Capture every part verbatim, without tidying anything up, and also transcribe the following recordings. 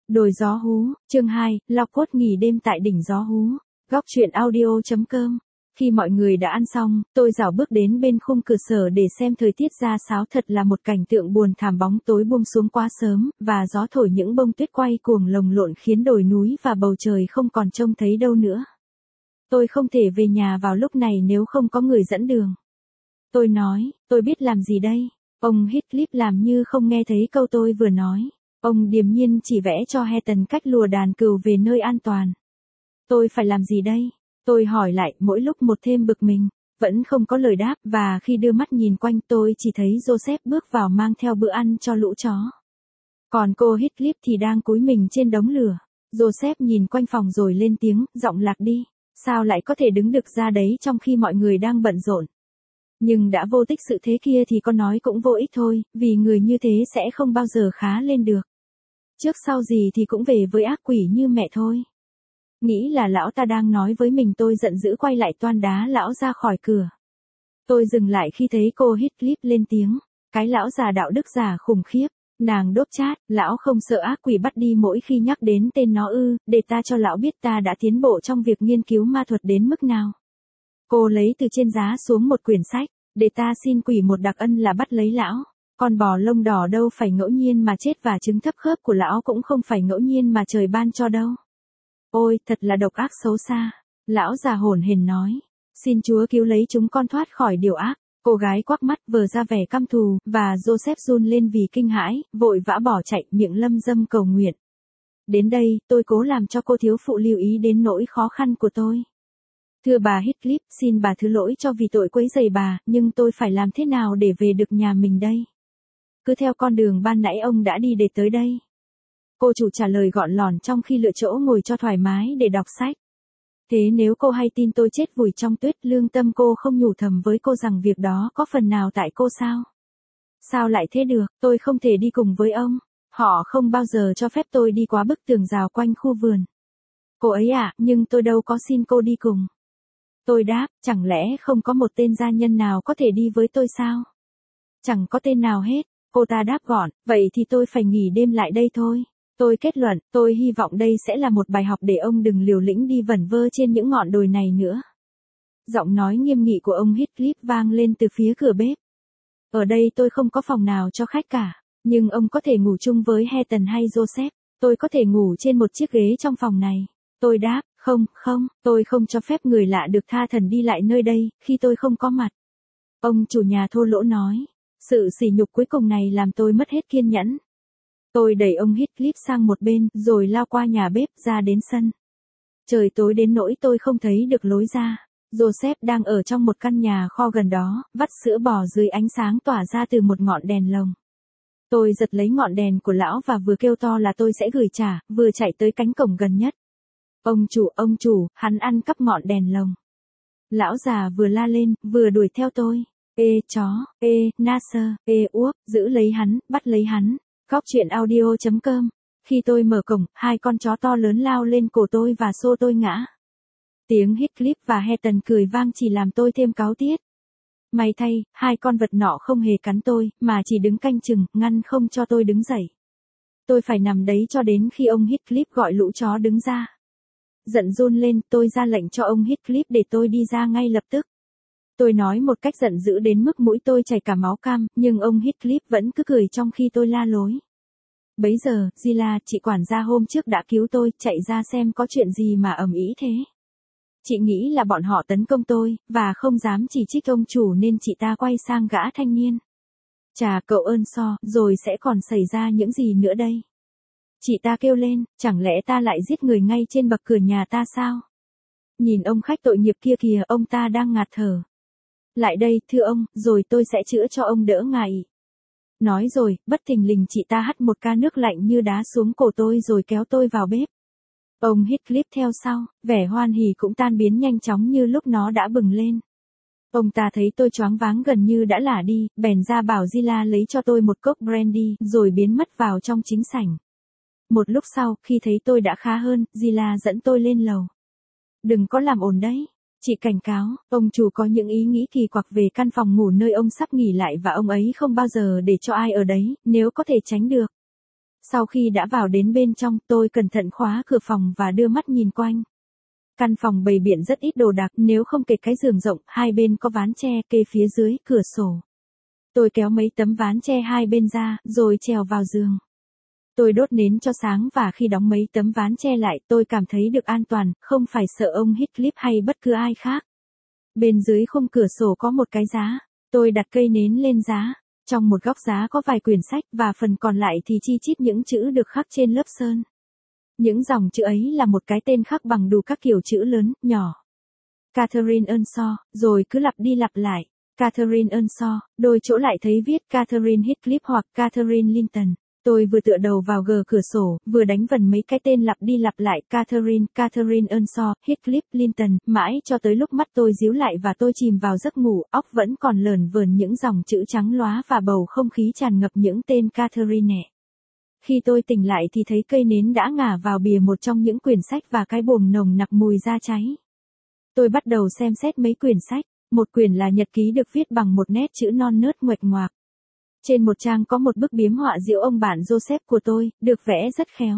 Đồi gió hú, chương hai, Lo cốt nghỉ đêm tại đỉnh gió hú. Góc truyện audio.com. Khi mọi người đã ăn xong, tôi rảo bước đến bên khung cửa sổ để xem thời tiết ra sao. Thật là một cảnh tượng buồn thảm, bóng tối buông xuống quá sớm, và gió thổi những bông tuyết quay cuồng lồng lộn khiến đồi núi và bầu trời không còn trông thấy đâu nữa. Tôi không thể về nhà vào lúc này nếu không có người dẫn đường. Tôi nói, tôi biết làm gì đây? Ông Heathcliff làm như không nghe thấy câu tôi vừa nói. Ông điềm nhiên chỉ vẽ cho Hareton cách lùa đàn cừu về nơi an toàn. Tôi phải làm gì đây? Tôi hỏi lại, mỗi lúc một thêm bực mình. Vẫn không có lời đáp, và khi đưa mắt nhìn quanh tôi chỉ thấy Joseph bước vào mang theo bữa ăn cho lũ chó. Còn cô Heathcliff thì đang cúi mình trên đống lửa. Joseph nhìn quanh phòng rồi lên tiếng, giọng lạc đi. Sao lại có thể đứng được ra đấy trong khi mọi người đang bận rộn? Nhưng đã vô tích sự thế kia thì có nói cũng vô ích thôi, vì người như thế sẽ không bao giờ khá lên được. Trước sau gì thì cũng về với ác quỷ như mẹ thôi. Nghĩ là lão ta đang nói với mình, tôi giận dữ quay lại toan đá lão ra khỏi cửa. Tôi dừng lại khi thấy cô Heathcliff lên tiếng. Cái lão già đạo đức giả khủng khiếp. Nàng đốt chát, lão không sợ ác quỷ bắt đi mỗi khi nhắc đến tên nó ư, để ta cho lão biết ta đã tiến bộ trong việc nghiên cứu ma thuật đến mức nào. Cô lấy từ trên giá xuống một quyển sách, để ta xin quỷ một đặc ân là bắt lấy lão. Con bò lông đỏ đâu phải ngẫu nhiên mà chết, và chứng thấp khớp của lão cũng không phải ngẫu nhiên mà trời ban cho đâu. Ôi, thật là độc ác xấu xa. Lão già hổn hển nói. Xin Chúa cứu lấy chúng con thoát khỏi điều ác. Cô gái quắc mắt vờ ra vẻ căm thù, và Joseph run lên vì kinh hãi, vội vã bỏ chạy, miệng lâm dâm cầu nguyện. Đến đây, tôi cố làm cho cô thiếu phụ lưu ý đến nỗi khó khăn của tôi. Thưa bà Heathcliff, xin bà thứ lỗi cho vì tội quấy rầy bà, nhưng tôi phải làm thế nào để về được nhà mình đây? Cứ theo con đường ban nãy ông đã đi để tới đây. Cô chủ trả lời gọn lỏn trong khi lựa chỗ ngồi cho thoải mái để đọc sách. Thế nếu cô hay tin tôi chết vùi trong tuyết, lương tâm cô không nhủ thầm với cô rằng việc đó có phần nào tại cô sao? Sao lại thế được, tôi không thể đi cùng với ông. Họ không bao giờ cho phép tôi đi quá bức tường rào quanh khu vườn. Cô ấy ạ, nhưng tôi đâu có xin cô đi cùng. Tôi đáp, chẳng lẽ không có một tên gia nhân nào có thể đi với tôi sao? Chẳng có tên nào hết. Cô ta đáp gọn, vậy thì tôi phải nghỉ đêm lại đây thôi. Tôi kết luận, tôi hy vọng đây sẽ là một bài học để ông đừng liều lĩnh đi vẩn vơ trên những ngọn đồi này nữa. Giọng nói nghiêm nghị của ông Heathcliff vang lên từ phía cửa bếp. Ở đây tôi không có phòng nào cho khách cả, nhưng ông có thể ngủ chung với Hareton hay Joseph. Tôi có thể ngủ trên một chiếc ghế trong phòng này. Tôi đáp, không, không, tôi không cho phép người lạ được tha thần đi lại nơi đây, khi tôi không có mặt. Ông chủ nhà thô lỗ nói. Sự sỉ nhục cuối cùng này làm tôi mất hết kiên nhẫn. Tôi đẩy ông Heathcliff sang một bên, rồi lao qua nhà bếp ra đến sân. Trời tối đến nỗi tôi không thấy được lối ra. Joseph đang ở trong một căn nhà kho gần đó, vắt sữa bò dưới ánh sáng tỏa ra từ một ngọn đèn lồng. Tôi giật lấy ngọn đèn của lão và vừa kêu to là tôi sẽ gửi trả, vừa chạy tới cánh cổng gần nhất. Ông chủ, ông chủ, hắn ăn cắp ngọn đèn lồng. Lão già vừa la lên, vừa đuổi theo tôi. Ê chó, ê, Nasser, ê uốc, giữ lấy hắn, bắt lấy hắn. Góc truyện audio.com. Khi tôi mở cổng, hai con chó to lớn lao lên cổ tôi và xô tôi ngã. Tiếng Heathcliff và Hareton cười vang chỉ làm tôi thêm cáu tiết. May thay, hai con vật nọ không hề cắn tôi, mà chỉ đứng canh chừng, ngăn không cho tôi đứng dậy. Tôi phải nằm đấy cho đến khi ông Heathcliff gọi lũ chó đứng ra. Giận run lên, tôi ra lệnh cho ông Heathcliff để tôi đi ra ngay lập tức. Tôi nói một cách giận dữ đến mức mũi tôi chảy cả máu cam, nhưng ông Heathcliff vẫn cứ cười trong khi tôi la lối. Bấy giờ, Zilla, chị quản gia hôm trước đã cứu tôi, chạy ra xem có chuyện gì mà ầm ĩ thế. Chị nghĩ là bọn họ tấn công tôi, và không dám chỉ trích ông chủ nên chị ta quay sang gã thanh niên. Chà cậu ơn so, rồi sẽ còn xảy ra những gì nữa đây? Chị ta kêu lên, chẳng lẽ ta lại giết người ngay trên bậc cửa nhà ta sao? Nhìn ông khách tội nghiệp kia kìa, ông ta đang ngạt thở. Lại đây, thưa ông, rồi tôi sẽ chữa cho ông đỡ ngài. Nói rồi, bất thình lình chị ta hắt một ca nước lạnh như đá xuống cổ tôi rồi kéo tôi vào bếp. Ông Heathcliff theo sau, vẻ hoan hỉ cũng tan biến nhanh chóng như lúc nó đã bừng lên. Ông ta thấy tôi choáng váng gần như đã lả đi, bèn ra bảo Zilla lấy cho tôi một cốc brandy, rồi biến mất vào trong chính sảnh. Một lúc sau, khi thấy tôi đã khá hơn, Zilla dẫn tôi lên lầu. Đừng có làm ồn đấy. Chị cảnh cáo, ông chủ có những ý nghĩ kỳ quặc về căn phòng ngủ nơi ông sắp nghỉ lại và ông ấy không bao giờ để cho ai ở đấy, nếu có thể tránh được. Sau khi đã vào đến bên trong, tôi cẩn thận khóa cửa phòng và đưa mắt nhìn quanh. Căn phòng bày biện rất ít đồ đạc, nếu không kể cái giường rộng, hai bên có ván tre kê phía dưới cửa sổ. Tôi kéo mấy tấm ván tre hai bên ra, rồi trèo vào giường. Tôi đốt nến cho sáng và khi đóng mấy tấm ván tre lại, tôi cảm thấy được an toàn, không phải sợ ông Heathcliff hay bất cứ ai khác. Bên dưới khung cửa sổ có một cái giá. Tôi đặt cây nến lên giá. Trong một góc giá có vài quyển sách và phần còn lại thì chi chít những chữ được khắc trên lớp sơn. Những dòng chữ ấy là một cái tên khắc bằng đủ các kiểu chữ lớn, nhỏ. Catherine Earnshaw, rồi cứ lặp đi lặp lại. Catherine Earnshaw, đôi chỗ lại thấy viết Catherine Heathcliff hoặc Catherine Linton. Tôi vừa tựa đầu vào gờ cửa sổ, vừa đánh vần mấy cái tên lặp đi lặp lại Catherine, Catherine Earnshaw, Heathcliff, Linton, mãi cho tới lúc mắt tôi díu lại và tôi chìm vào giấc ngủ, óc vẫn còn lởn vởn những dòng chữ trắng lóa và bầu không khí tràn ngập những tên Catherine. Khi tôi tỉnh lại thì thấy cây nến đã ngả vào bìa một trong những quyển sách và cái buồng nồng nặc mùi da cháy. Tôi bắt đầu xem xét mấy quyển sách, một quyển là nhật ký được viết bằng một nét chữ non nớt nguệch ngoạc. Trên một trang có một bức biếm họa diễu ông bạn Joseph của tôi, được vẽ rất khéo.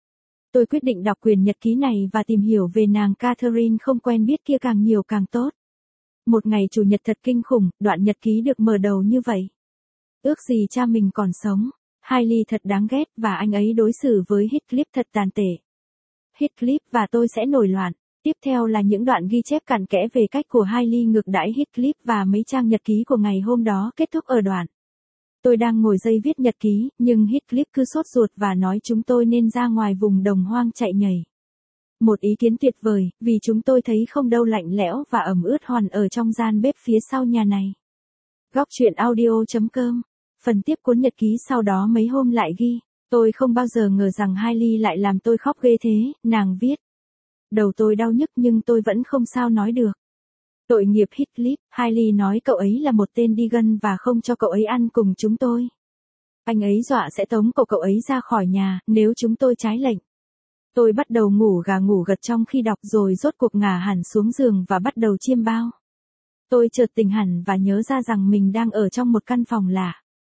Tôi quyết định đọc quyển nhật ký này và tìm hiểu về nàng Catherine không quen biết kia càng nhiều càng tốt. Một ngày chủ nhật thật kinh khủng, đoạn nhật ký được mở đầu như vậy. Ước gì cha mình còn sống. Hailey thật đáng ghét và anh ấy đối xử với Heathcliff thật tàn tệ. Heathcliff và tôi sẽ nổi loạn. Tiếp theo là những đoạn ghi chép cặn kẽ về cách của Hailey ngược đãi Heathcliff và mấy trang nhật ký của ngày hôm đó kết thúc ở đoạn. Tôi đang ngồi dây viết nhật ký, nhưng Heathcliff cứ sốt ruột và nói chúng tôi nên ra ngoài vùng đồng hoang chạy nhảy. Một ý kiến tuyệt vời, vì chúng tôi thấy không đâu lạnh lẽo và ẩm ướt hoàn ở trong gian bếp phía sau nhà này. Góc truyện audio chấm com. Phần tiếp cuốn nhật ký sau đó mấy hôm lại ghi, tôi không bao giờ ngờ rằng Hailey lại làm tôi khóc ghê thế, nàng viết. Đầu tôi đau nhức nhưng tôi vẫn không sao nói được. Tội nghiệp Heathcliff, Hailey nói cậu ấy là một tên đi gân và không cho cậu ấy ăn cùng chúng tôi. Anh ấy dọa sẽ tống cậu cậu ấy ra khỏi nhà, nếu chúng tôi trái lệnh. Tôi bắt đầu ngủ gà ngủ gật trong khi đọc rồi rốt cuộc ngả hẳn xuống giường và bắt đầu chiêm bao. Tôi chợt tỉnh hẳn và nhớ ra rằng mình đang ở trong một căn phòng lạ.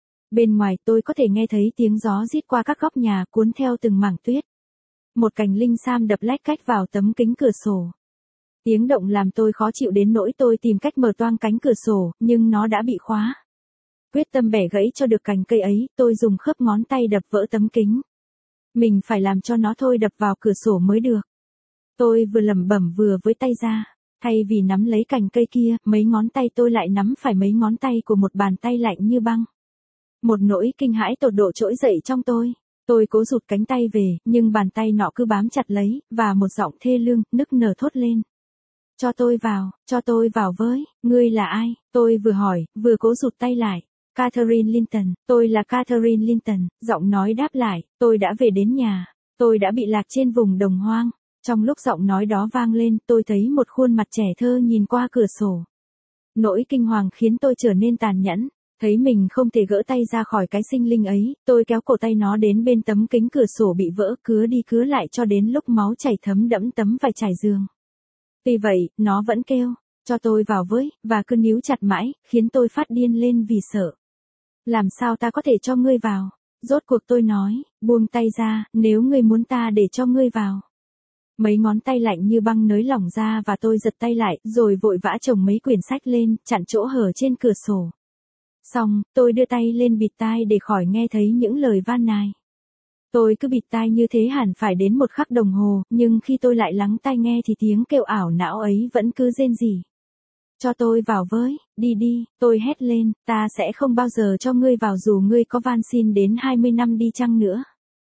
Bên ngoài tôi có thể nghe thấy tiếng gió rít qua các góc nhà cuốn theo từng mảng tuyết. Một cành linh sam đập lách cách vào tấm kính cửa sổ. Tiếng động làm tôi khó chịu đến nỗi tôi tìm cách mở toang cánh cửa sổ, nhưng nó đã bị khóa. Quyết tâm bẻ gãy cho được cành cây ấy, tôi dùng khớp ngón tay đập vỡ tấm kính. Mình phải làm cho nó thôi đập vào cửa sổ mới được. Tôi vừa lẩm bẩm vừa với tay ra. Thay vì nắm lấy cành cây kia, mấy ngón tay tôi lại nắm phải mấy ngón tay của một bàn tay lạnh như băng. Một nỗi kinh hãi tột độ trỗi dậy trong tôi. Tôi cố rụt cánh tay về, nhưng bàn tay nọ cứ bám chặt lấy, và một giọng thê lương, nức nở thốt lên. Cho tôi vào, cho tôi vào với, ngươi là ai? Tôi vừa hỏi, vừa cố rụt tay lại. Catherine Linton, tôi là Catherine Linton, giọng nói đáp lại, tôi đã về đến nhà, tôi đã bị lạc trên vùng đồng hoang. Trong lúc giọng nói đó vang lên, tôi thấy một khuôn mặt trẻ thơ nhìn qua cửa sổ. Nỗi kinh hoàng khiến tôi trở nên tàn nhẫn. Thấy mình không thể gỡ tay ra khỏi cái sinh linh ấy, tôi kéo cổ tay nó đến bên tấm kính cửa sổ bị vỡ cứa đi cứa lại cho đến lúc máu chảy thấm đẫm tấm vải trải giường. Tuy vậy, nó vẫn kêu, cho tôi vào với, và cứ níu chặt mãi, khiến tôi phát điên lên vì sợ. Làm sao ta có thể cho ngươi vào? Rốt cuộc tôi nói, buông tay ra, nếu ngươi muốn ta để cho ngươi vào. Mấy ngón tay lạnh như băng nới lỏng ra và tôi giật tay lại, rồi vội vã chồng mấy quyển sách lên, chặn chỗ hở trên cửa sổ. Xong, tôi đưa tay lên bịt tai để khỏi nghe thấy những lời van nài. Tôi cứ bịt tai như thế hẳn phải đến một khắc đồng hồ, nhưng khi tôi lại lắng tai nghe thì tiếng kêu ảo não ấy vẫn cứ rên rỉ. Cho tôi vào với, đi đi, tôi hét lên, ta sẽ không bao giờ cho ngươi vào dù ngươi có van xin đến hai mươi năm đi chăng nữa.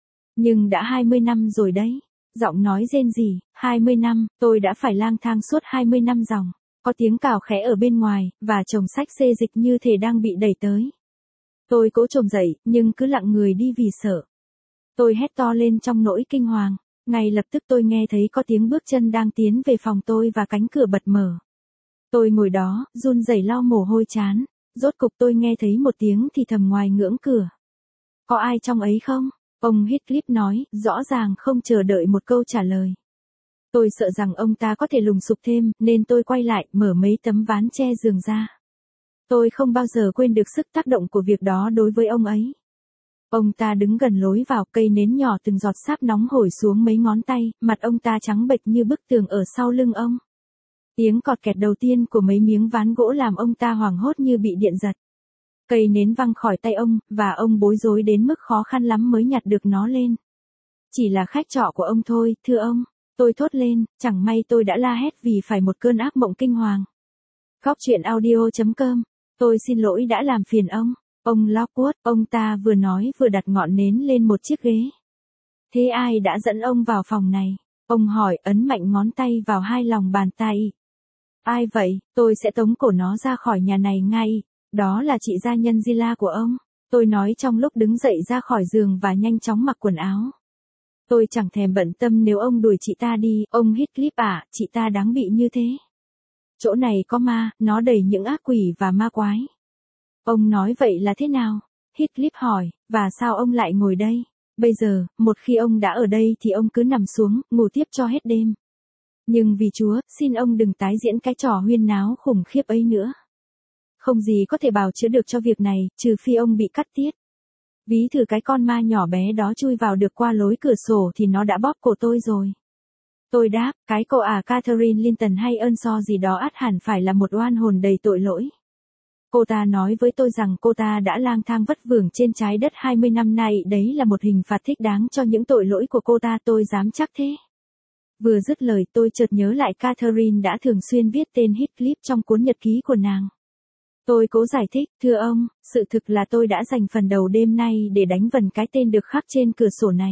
Nhưng đã hai mươi năm rồi đấy. Giọng nói rên rỉ, hai mươi năm, tôi đã phải lang thang suốt hai mươi năm dòng. Có tiếng cào khẽ ở bên ngoài, và chồng sách xê dịch như thể đang bị đẩy tới. Tôi cố chồm dậy, nhưng cứ lặng người đi vì sợ. Tôi hét to lên trong nỗi kinh hoàng. Ngay lập tức tôi nghe thấy có tiếng bước chân đang tiến về phòng tôi và cánh cửa bật mở. Tôi ngồi đó, run rẩy lau mồ hôi trán. Rốt cục tôi nghe thấy một tiếng thì thầm ngoài ngưỡng cửa. Có ai trong ấy không? Ông Heathcliff nói, rõ ràng không chờ đợi một câu trả lời. Tôi sợ rằng ông ta có thể lùng sục thêm, nên tôi quay lại, mở mấy tấm ván che giường ra. Tôi không bao giờ quên được sức tác động của việc đó đối với ông ấy. Ông ta đứng gần lối vào, cây nến nhỏ từng giọt sáp nóng hổi xuống mấy ngón tay, mặt ông ta trắng bệch như bức tường ở sau lưng ông. Tiếng cọt kẹt đầu tiên của mấy miếng ván gỗ làm ông ta hoảng hốt như bị điện giật. Cây nến văng khỏi tay ông, và ông bối rối đến mức khó khăn lắm mới nhặt được nó lên. Chỉ là khách trọ của ông thôi, thưa ông. Tôi thốt lên, chẳng may tôi đã la hét vì phải một cơn ác mộng kinh hoàng. Góc truyện audio chấm com. Tôi xin lỗi đã làm phiền ông. Ông Lockwood, ông ta vừa nói vừa đặt ngọn nến lên một chiếc ghế. Thế ai đã dẫn ông vào phòng này? Ông hỏi, ấn mạnh ngón tay vào hai lòng bàn tay. Ai vậy? Tôi sẽ tống cổ nó ra khỏi nhà này ngay. Đó là chị gia nhân Zilla của ông. Tôi nói trong lúc đứng dậy ra khỏi giường và nhanh chóng mặc quần áo. Tôi chẳng thèm bận tâm nếu ông đuổi chị ta đi, ông Heathcliff à, chị ta đáng bị như thế. Chỗ này có ma, nó đầy những ác quỷ và ma quái. Ông nói vậy là thế nào? Heathcliff hỏi, và sao ông lại ngồi đây? Bây giờ, một khi ông đã ở đây thì ông cứ nằm xuống, ngủ tiếp cho hết đêm. Nhưng vì Chúa, xin ông đừng tái diễn cái trò huyên náo khủng khiếp ấy nữa. Không gì có thể bào chữa được cho việc này, trừ phi ông bị cắt tiết. Ví thử cái con ma nhỏ bé đó chui vào được qua lối cửa sổ thì nó đã bóp cổ tôi rồi. Tôi đáp, cái cô à Catherine Linton hay Earnshaw gì đó ắt hẳn phải là một oan hồn đầy tội lỗi. Cô ta nói với tôi rằng cô ta đã lang thang vất vưởng trên trái đất hai mươi năm nay, đấy là một hình phạt thích đáng cho những tội lỗi của cô ta, tôi dám chắc thế. Vừa dứt lời tôi chợt nhớ lại Catherine đã thường xuyên viết tên Heathcliff trong cuốn nhật ký của nàng. Tôi cố giải thích, thưa ông, sự thực là tôi đã dành phần đầu đêm nay để đánh vần cái tên được khắc trên cửa sổ này.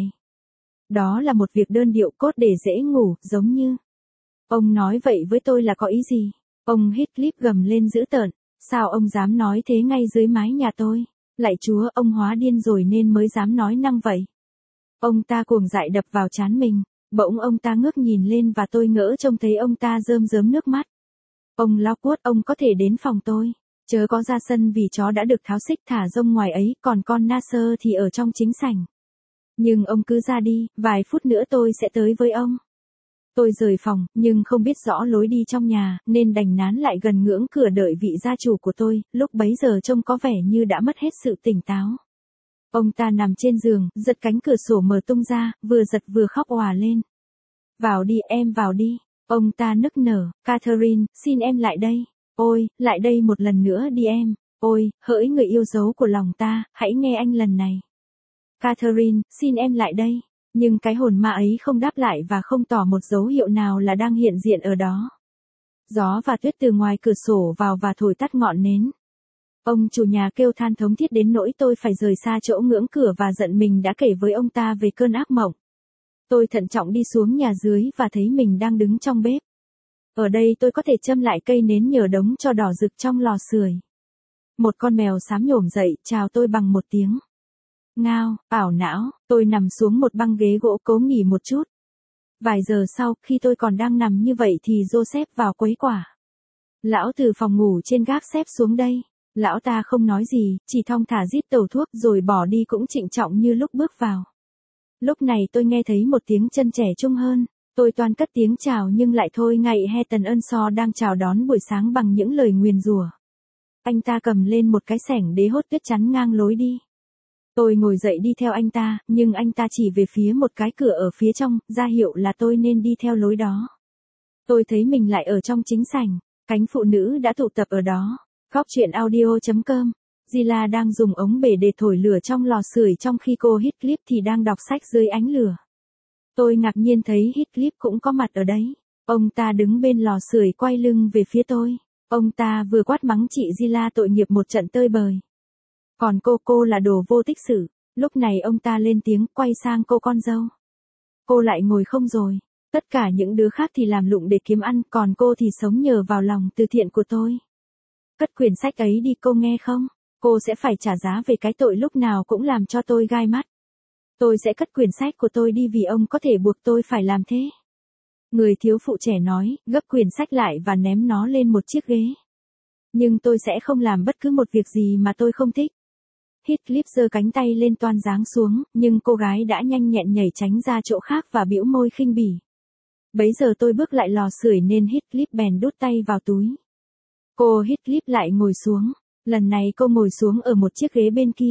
Đó là một việc đơn điệu cốt để dễ ngủ, giống như. Ông nói vậy với tôi là có ý gì? Ông Heathcliff gầm lên dữ tợn, sao ông dám nói thế ngay dưới mái nhà tôi? Lạy Chúa, ông hóa điên rồi nên mới dám nói năng vậy. Ông ta cuồng dại đập vào trán mình, bỗng ông ta ngước nhìn lên và tôi ngỡ trông thấy ông ta rơm rớm nước mắt. Ông Lockwood, ông có thể đến phòng tôi. Chớ có ra sân vì chó đã được tháo xích thả rông ngoài ấy, còn con Nasser thì ở trong chính sảnh. Nhưng ông cứ ra đi, vài phút nữa tôi sẽ tới với ông. Tôi rời phòng, nhưng không biết rõ lối đi trong nhà, nên đành nán lại gần ngưỡng cửa đợi vị gia chủ của tôi, lúc bấy giờ trông có vẻ như đã mất hết sự tỉnh táo. Ông ta nằm trên giường, giật cánh cửa sổ mở tung ra, vừa giật vừa khóc òa lên. Vào đi, em vào đi. Ông ta nức nở, Catherine, xin em lại đây. Ôi, lại đây một lần nữa đi em. Ôi, hỡi người yêu dấu của lòng ta, hãy nghe anh lần này. Catherine, xin em lại đây. Nhưng cái hồn ma ấy không đáp lại và không tỏ một dấu hiệu nào là đang hiện diện ở đó. Gió và tuyết từ ngoài cửa sổ vào và thổi tắt ngọn nến. Ông chủ nhà kêu than thống thiết đến nỗi tôi phải rời xa chỗ ngưỡng cửa và giận mình đã kể với ông ta về cơn ác mộng. Tôi thận trọng đi xuống nhà dưới và thấy mình đang đứng trong bếp. Ở đây tôi có thể châm lại cây nến nhờ đống tro đỏ rực trong lò sưởi. Một con mèo xám nhổm dậy, chào tôi bằng một tiếng ngao, ảo não, tôi nằm xuống một băng ghế gỗ cố nghỉ một chút. Vài giờ sau, khi tôi còn đang nằm như vậy thì Joseph vào quấy quả. Lão từ phòng ngủ trên gác xếp xuống đây. Lão ta không nói gì, chỉ thong thả rít tẩu thuốc rồi bỏ đi cũng trịnh trọng như lúc bước vào. Lúc này tôi nghe thấy một tiếng chân trẻ trung hơn. Tôi toan cất tiếng chào nhưng lại thôi ngại Heaton Earnshaw đang chào đón buổi sáng bằng những lời nguyền rủa. Anh ta cầm lên một cái xẻng đế hốt tuyết chắn ngang lối đi. Tôi ngồi dậy đi theo anh ta, nhưng anh ta chỉ về phía một cái cửa ở phía trong, ra hiệu là tôi nên đi theo lối đó. Tôi thấy mình lại ở trong chính sảnh, cánh phụ nữ đã tụ tập ở đó. Góc truyện audio chấm com. Zilla đang dùng ống bể để thổi lửa trong lò sưởi trong khi cô Heathcliff thì đang đọc sách dưới ánh lửa. Tôi ngạc nhiên thấy Heathcliff cũng có mặt ở đấy. Ông ta đứng bên lò sưởi quay lưng về phía tôi. Ông ta vừa quát mắng chị Zilla tội nghiệp một trận tơi bời. Còn cô cô là đồ vô tích sự. Lúc này ông ta lên tiếng quay sang cô con dâu. Cô lại ngồi không rồi. Tất cả những đứa khác thì làm lụng để kiếm ăn, còn cô thì sống nhờ vào lòng từ thiện của tôi. Cất quyển sách ấy đi cô nghe không? Cô sẽ phải trả giá về cái tội lúc nào cũng làm cho tôi gai mắt. Tôi sẽ cất quyển sách của tôi đi vì ông có thể buộc tôi phải làm thế. Người thiếu phụ trẻ nói, gấp quyển sách lại và ném nó lên một chiếc ghế. Nhưng tôi sẽ không làm bất cứ một việc gì mà tôi không thích. Heathcliff giơ cánh tay lên toan giáng xuống, nhưng cô gái đã nhanh nhẹn nhảy tránh ra chỗ khác và bĩu môi khinh bỉ. Bấy giờ tôi bước lại lò sưởi nên Heathcliff bèn đút tay vào túi. Cô Heathcliff lại ngồi xuống. Lần này cô ngồi xuống ở một chiếc ghế bên kia.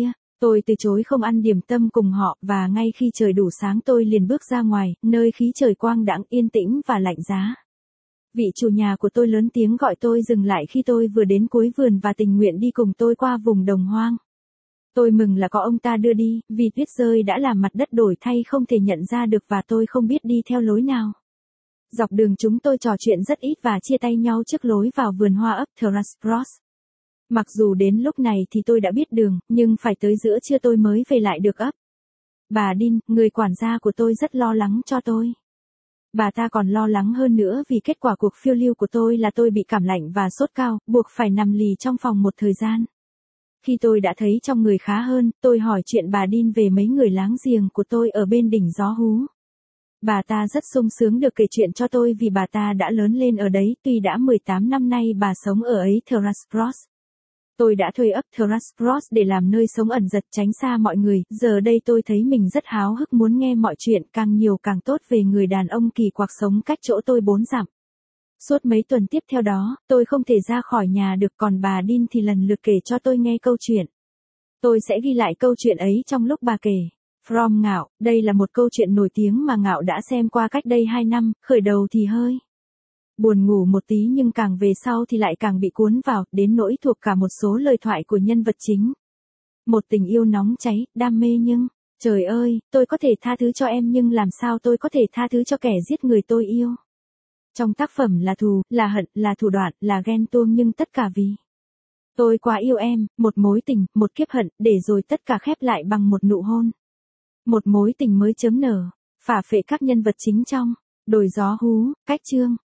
Tôi từ chối không ăn điểm tâm cùng họ, và ngay khi trời đủ sáng tôi liền bước ra ngoài, nơi khí trời quang đãng yên tĩnh và lạnh giá. Vị chủ nhà của tôi lớn tiếng gọi tôi dừng lại khi tôi vừa đến cuối vườn và tình nguyện đi cùng tôi qua vùng đồng hoang. Tôi mừng là có ông ta đưa đi, vì tuyết rơi đã làm mặt đất đổi thay không thể nhận ra được và tôi không biết đi theo lối nào. Dọc đường chúng tôi trò chuyện rất ít và chia tay nhau trước lối vào vườn hoa ấp Thrushcross. Mặc dù đến lúc này thì tôi đã biết đường, nhưng phải tới giữa trưa tôi mới về lại được ấp. Bà Dean, người quản gia của tôi rất lo lắng cho tôi. Bà ta còn lo lắng hơn nữa vì kết quả cuộc phiêu lưu của tôi là tôi bị cảm lạnh và sốt cao, buộc phải nằm lì trong phòng một thời gian. Khi tôi đã thấy trong người khá hơn, tôi hỏi chuyện bà Dean về mấy người láng giềng của tôi ở bên đỉnh gió hú. Bà ta rất sung sướng được kể chuyện cho tôi vì bà ta đã lớn lên ở đấy, tuy đã mười tám năm nay bà sống ở ấy Thrushcross. Tôi đã thuê ấp Thrushcross để làm nơi sống ẩn giật tránh xa mọi người, giờ đây tôi thấy mình rất háo hức muốn nghe mọi chuyện càng nhiều càng tốt về người đàn ông kỳ quặc sống cách chỗ tôi bốn dặm. Suốt mấy tuần tiếp theo đó, tôi không thể ra khỏi nhà được, còn bà Dean thì lần lượt kể cho tôi nghe câu chuyện. Tôi sẽ ghi lại câu chuyện ấy trong lúc bà kể. From Ngạo, đây là một câu chuyện nổi tiếng mà Ngạo đã xem qua cách đây hai năm, khởi đầu thì hơi buồn ngủ một tí nhưng càng về sau thì lại càng bị cuốn vào, đến nỗi thuộc cả một số lời thoại của nhân vật chính. Một tình yêu nóng cháy, đam mê nhưng, trời ơi, tôi có thể tha thứ cho em nhưng làm sao tôi có thể tha thứ cho kẻ giết người tôi yêu. Trong tác phẩm là thù, là hận, là thủ đoạn, là ghen tuông nhưng tất cả vì tôi quá yêu em, một mối tình, một kiếp hận, để rồi tất cả khép lại bằng một nụ hôn. Một mối tình mới chớm nở, phả phệ các nhân vật chính trong Đồi gió hú, cách chương.